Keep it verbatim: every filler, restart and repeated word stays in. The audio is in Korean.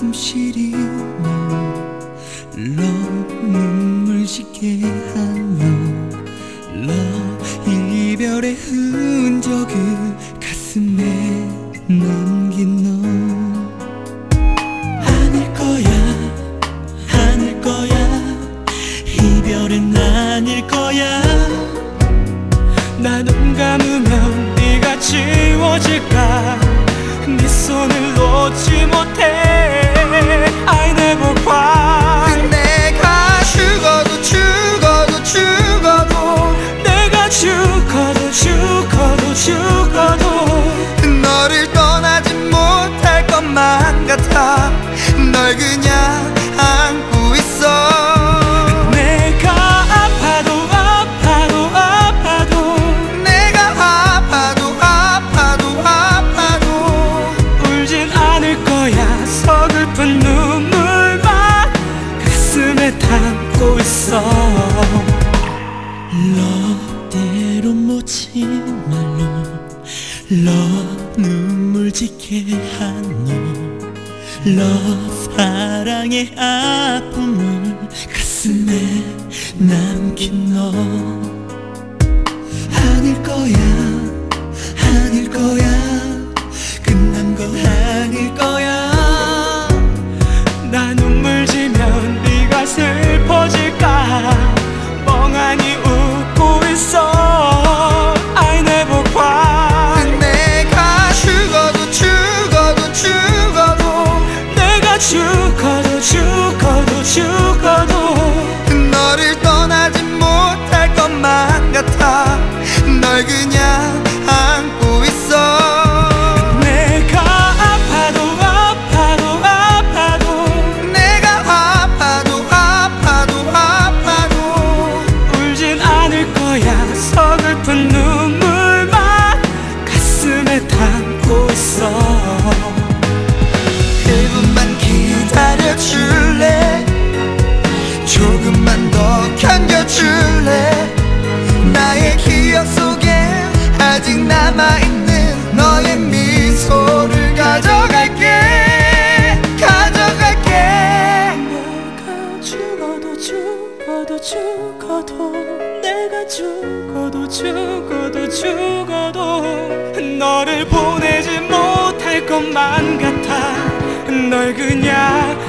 시리 너 눈물 짓게 한 너 너 이별의 흔적을 가슴에 남긴 너 아닐 거야 아닐 거야 이별은 아닐 거야 나 눈 감으면 네가 지워질까 네 손을 놓지 못해 I never cry 내가 죽어도 죽어도 죽어도 내가 죽어도 죽어도 죽어도 너를 떠나지 못할 것만 같아 널 그냥 안고 있어 내가 아파도 아파도 아파도 내가 아파도 아파도 아파도 울진 않을 거야 서글픈 눈물만 가슴에 담고 있어 너 때론 묻지 말로 너 눈물 짓게 한 너 너 사랑의 아픔을 가슴에 남긴 너 아닐 거야 아닐 거야 끝난 거 아닐 거야 나 눈물 지면 네가 슬퍼질까 멍하니 웃고 있어 I never cry 내가 죽어도 죽어도 죽어도 내가 죽어도 죽어도 죽어도 너를 떠나지 못할 것만 같아 널 그냥 안고 있어 내가 아파도 아파도 아파도 내가 아파도 아파도 아파도 울진 않을 거야 서글픈 눈물만 가슴에 담고 있어 일 분만 기다려줄래 조금만 더 견뎌줄래 나의 기억 속에 아직 남아있는 너의 미소를 가져갈게 가져갈게 내가 죽어도 죽어도 죽어도 내가 죽어도 죽어도 죽어도 너를 보내지 못할 것만 같아 널 그냥